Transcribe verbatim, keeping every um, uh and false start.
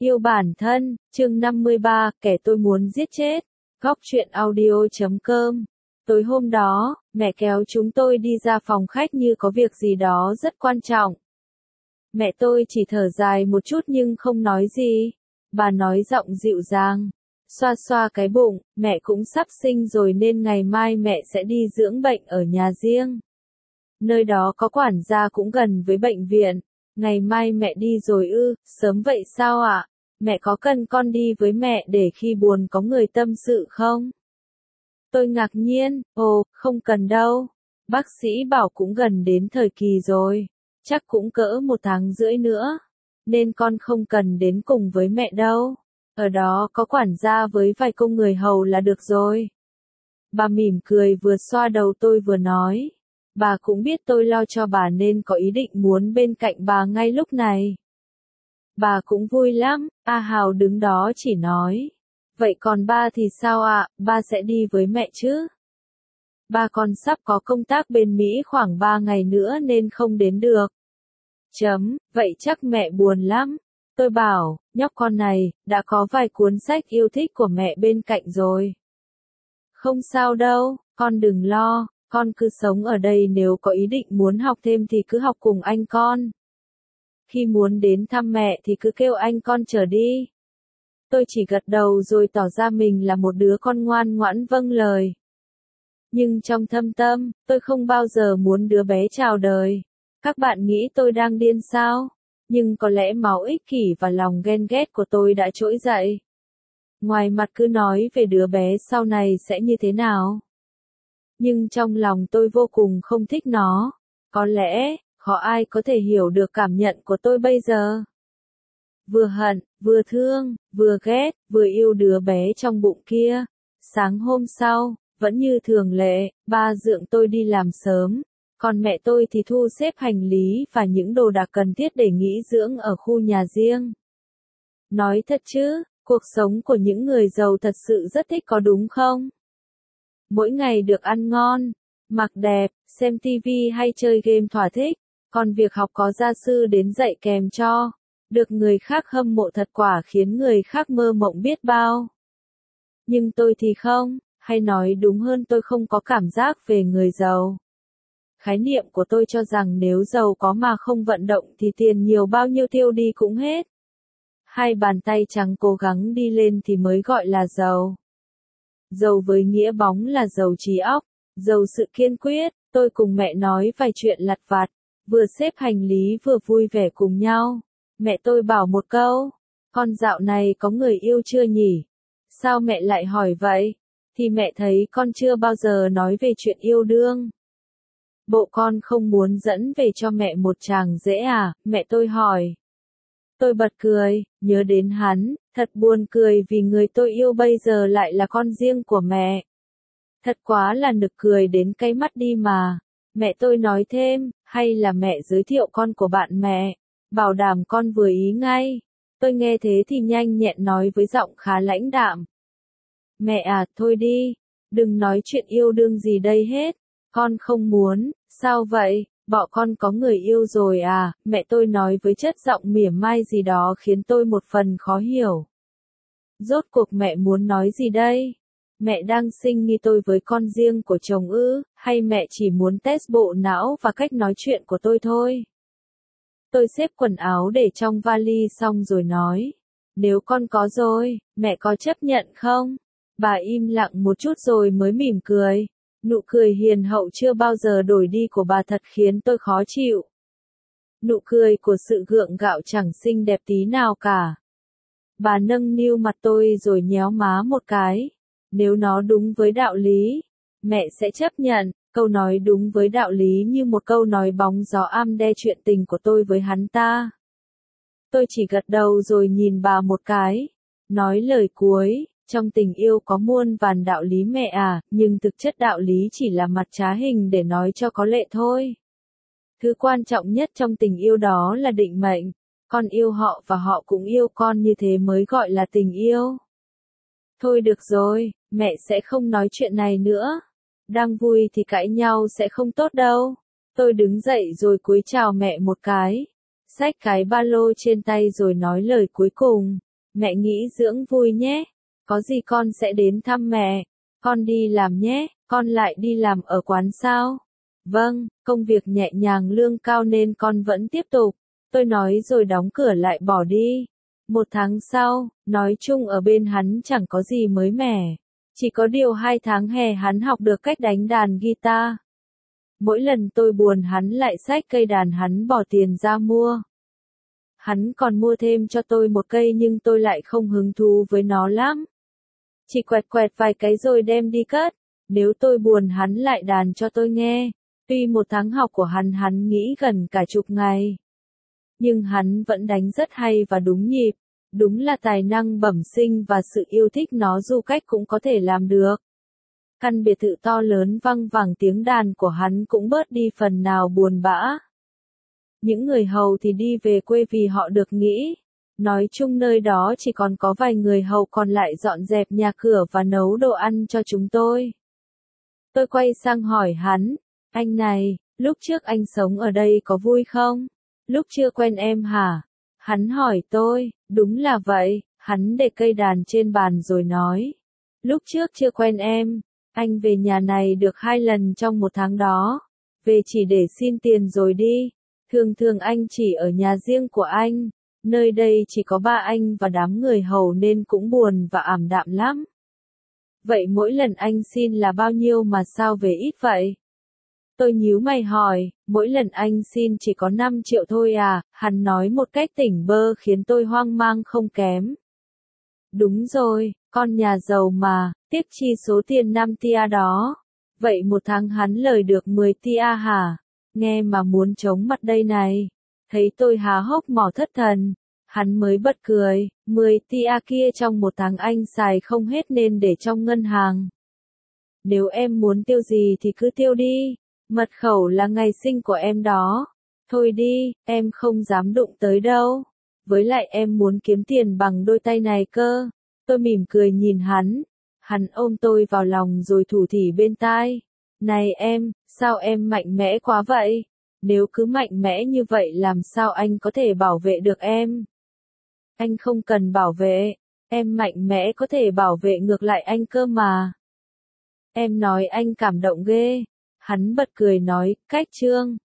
Yêu bản thân, chương năm mươi ba, kẻ tôi muốn giết chết. Góc truyện audio chấm com. Tối hôm đó, mẹ kéo chúng tôi đi ra phòng khách như có việc gì đó rất quan trọng. Mẹ tôi chỉ thở dài một chút nhưng không nói gì. Bà nói giọng dịu dàng, xoa xoa cái bụng, mẹ cũng sắp sinh rồi nên ngày mai mẹ sẽ đi dưỡng bệnh ở nhà riêng. Nơi đó có quản gia cũng gần với bệnh viện. Ngày mai mẹ đi rồi ư, sớm vậy sao ạ? Mẹ có cần con đi với mẹ để khi buồn có người tâm sự không? Tôi ngạc nhiên, ồ, không cần đâu. Bác sĩ bảo cũng gần đến thời kỳ rồi. Chắc cũng cỡ một tháng rưỡi nữa. Nên con không cần đến cùng với mẹ đâu. Ở đó có quản gia với vài công người hầu là được rồi. Bà mỉm cười vừa xoa đầu tôi vừa nói. Bà cũng biết tôi lo cho bà nên có ý định muốn bên cạnh bà ngay lúc này. Bà cũng vui lắm, A Hào đứng đó chỉ nói. Vậy còn ba thì sao ạ, ba sẽ đi với mẹ chứ? Ba con sắp có công tác bên Mỹ khoảng ba ngày nữa nên không đến được. Chấm, vậy chắc mẹ buồn lắm. Tôi bảo, nhóc con này, đã có vài cuốn sách yêu thích của mẹ bên cạnh rồi. Không sao đâu, con đừng lo. Con cứ sống ở đây, nếu có ý định muốn học thêm thì cứ học cùng anh con. Khi muốn đến thăm mẹ thì cứ kêu anh con chở đi. Tôi chỉ gật đầu rồi tỏ ra mình là một đứa con ngoan ngoãn vâng lời. Nhưng trong thâm tâm, tôi không bao giờ muốn đứa bé chào đời. Các bạn nghĩ tôi đang điên sao? Nhưng có lẽ máu ích kỷ và lòng ghen ghét của tôi đã trỗi dậy. Ngoài mặt cứ nói về đứa bé sau này sẽ như thế nào. Nhưng trong lòng tôi vô cùng không thích nó. Có lẽ, khó ai có thể hiểu được cảm nhận của tôi bây giờ. Vừa hận, vừa thương, vừa ghét, vừa yêu đứa bé trong bụng kia. Sáng hôm sau, vẫn như thường lệ, ba dượng tôi đi làm sớm. Còn mẹ tôi thì thu xếp hành lý và những đồ đạc cần thiết để nghỉ dưỡng ở khu nhà riêng. Nói thật chứ, cuộc sống của những người giàu thật sự rất thích có đúng không? Mỗi ngày được ăn ngon, mặc đẹp, xem tivi hay chơi game thỏa thích, còn việc học có gia sư đến dạy kèm cho, được người khác hâm mộ thật quả khiến người khác mơ mộng biết bao. Nhưng tôi thì không, hay nói đúng hơn tôi không có cảm giác về người giàu. Khái niệm của tôi cho rằng nếu giàu có mà không vận động thì tiền nhiều bao nhiêu tiêu đi cũng hết. Hai bàn tay trắng cố gắng đi lên thì mới gọi là giàu. Giàu với nghĩa bóng là giàu trí óc, giàu sự kiên quyết. Tôi cùng mẹ nói vài chuyện lặt vặt, vừa xếp hành lý vừa vui vẻ cùng nhau. Mẹ tôi bảo một câu, con dạo này có người yêu chưa nhỉ? Sao mẹ lại hỏi vậy? Thì mẹ thấy con chưa bao giờ nói về chuyện yêu đương. Bộ con không muốn dẫn về cho mẹ một chàng rể à? Mẹ tôi hỏi. Tôi bật cười, nhớ đến hắn, thật buồn cười vì người tôi yêu bây giờ lại là con riêng của mẹ. Thật quá là nực cười đến cay mắt đi mà. Mẹ tôi nói thêm, hay là mẹ giới thiệu con của bạn mẹ, bảo đảm con vừa ý ngay. Tôi nghe thế thì nhanh nhẹn nói với giọng khá lãnh đạm. Mẹ à, thôi đi, đừng nói chuyện yêu đương gì đây hết, con không muốn. Sao vậy? Bọn con có người yêu rồi à? Mẹ tôi nói với chất giọng mỉa mai gì đó khiến tôi một phần khó hiểu. Rốt cuộc mẹ muốn nói gì đây? Mẹ đang sinh nghi tôi với con riêng của chồng ư, hay mẹ chỉ muốn test bộ não và cách nói chuyện của tôi thôi? Tôi xếp quần áo để trong vali xong rồi nói. Nếu con có rồi, mẹ có chấp nhận không? Bà im lặng một chút rồi mới mỉm cười. Nụ cười hiền hậu chưa bao giờ đổi đi của bà thật khiến tôi khó chịu. Nụ cười của sự gượng gạo chẳng xinh đẹp tí nào cả. Bà nâng niu mặt tôi rồi nhéo má một cái. Nếu nó đúng với đạo lý, mẹ sẽ chấp nhận. Câu nói đúng với đạo lý như một câu nói bóng gió am đe chuyện tình của tôi với hắn ta. Tôi chỉ gật đầu rồi nhìn bà một cái. Nói lời cuối. Trong tình yêu có muôn vàn đạo lý mẹ à, nhưng thực chất đạo lý chỉ là mặt trá hình để nói cho có lệ thôi. Thứ quan trọng nhất trong tình yêu đó là định mệnh. Con yêu họ và họ cũng yêu con, như thế mới gọi là tình yêu. Thôi được rồi, mẹ sẽ không nói chuyện này nữa. Đang vui thì cãi nhau sẽ không tốt đâu. Tôi đứng dậy rồi cúi chào mẹ một cái. Xách cái ba lô trên tay rồi nói lời cuối cùng. Mẹ nghĩ dưỡng vui nhé. Có gì con sẽ đến thăm mẹ. Con đi làm nhé, con lại đi làm ở quán sao? Vâng, công việc nhẹ nhàng lương cao nên con vẫn tiếp tục. Tôi nói rồi đóng cửa lại bỏ đi. Một tháng sau, nói chung ở bên hắn chẳng có gì mới mẻ. Chỉ có điều hai tháng hè hắn học được cách đánh đàn guitar. Mỗi lần tôi buồn hắn lại xách cây đàn hắn bỏ tiền ra mua. Hắn còn mua thêm cho tôi một cây nhưng tôi lại không hứng thú với nó lắm. Chỉ quẹt quẹt vài cái rồi đem đi cất. Nếu tôi buồn hắn lại đàn cho tôi nghe. Tuy một tháng học của hắn hắn nghĩ gần cả chục ngày. Nhưng hắn vẫn đánh rất hay và đúng nhịp. Đúng là tài năng bẩm sinh và sự yêu thích nó du cách cũng có thể làm được. Căn biệt thự to lớn văng vẳng tiếng đàn của hắn cũng bớt đi phần nào buồn bã. Những người hầu thì đi về quê vì họ được nghỉ. Nói chung nơi đó chỉ còn có vài người hầu còn lại dọn dẹp nhà cửa và nấu đồ ăn cho chúng tôi. Tôi quay sang hỏi hắn, anh này, lúc trước anh sống ở đây có vui không? Lúc chưa quen em hả? Hắn hỏi tôi, đúng là vậy, hắn để cây đàn trên bàn rồi nói. Lúc trước chưa quen em, anh về nhà này được hai lần trong một tháng đó. Về chỉ để xin tiền rồi đi. Thường thường anh chỉ ở nhà riêng của anh. Nơi đây chỉ có ba anh và đám người hầu nên cũng buồn và ảm đạm lắm. Vậy mỗi lần anh xin là bao nhiêu mà sao về ít vậy? Tôi nhíu mày hỏi, mỗi lần anh xin chỉ có năm triệu thôi à? Hắn nói một cách tỉnh bơ khiến tôi hoang mang không kém. Đúng rồi, con nhà giàu mà, tiếc chi số tiền năm tia đó. Vậy một tháng hắn lời được mười tia hả? Nghe mà muốn chống mặt đây này. Thấy tôi há hốc mỏ thất thần. Hắn mới bật cười, mười tia kia trong một tháng anh xài không hết nên để trong ngân hàng. Nếu em muốn tiêu gì thì cứ tiêu đi. Mật khẩu là ngày sinh của em đó. Thôi đi, em không dám đụng tới đâu. Với lại em muốn kiếm tiền bằng đôi tay này cơ. Tôi mỉm cười nhìn hắn. Hắn ôm tôi vào lòng rồi thủ thỉ bên tai. Này em, sao em mạnh mẽ quá vậy? Nếu cứ mạnh mẽ như vậy làm sao anh có thể bảo vệ được em? Anh không cần bảo vệ. Em mạnh mẽ có thể bảo vệ ngược lại anh cơ mà. Em nói anh cảm động ghê. Hắn bật cười nói, cách Trương.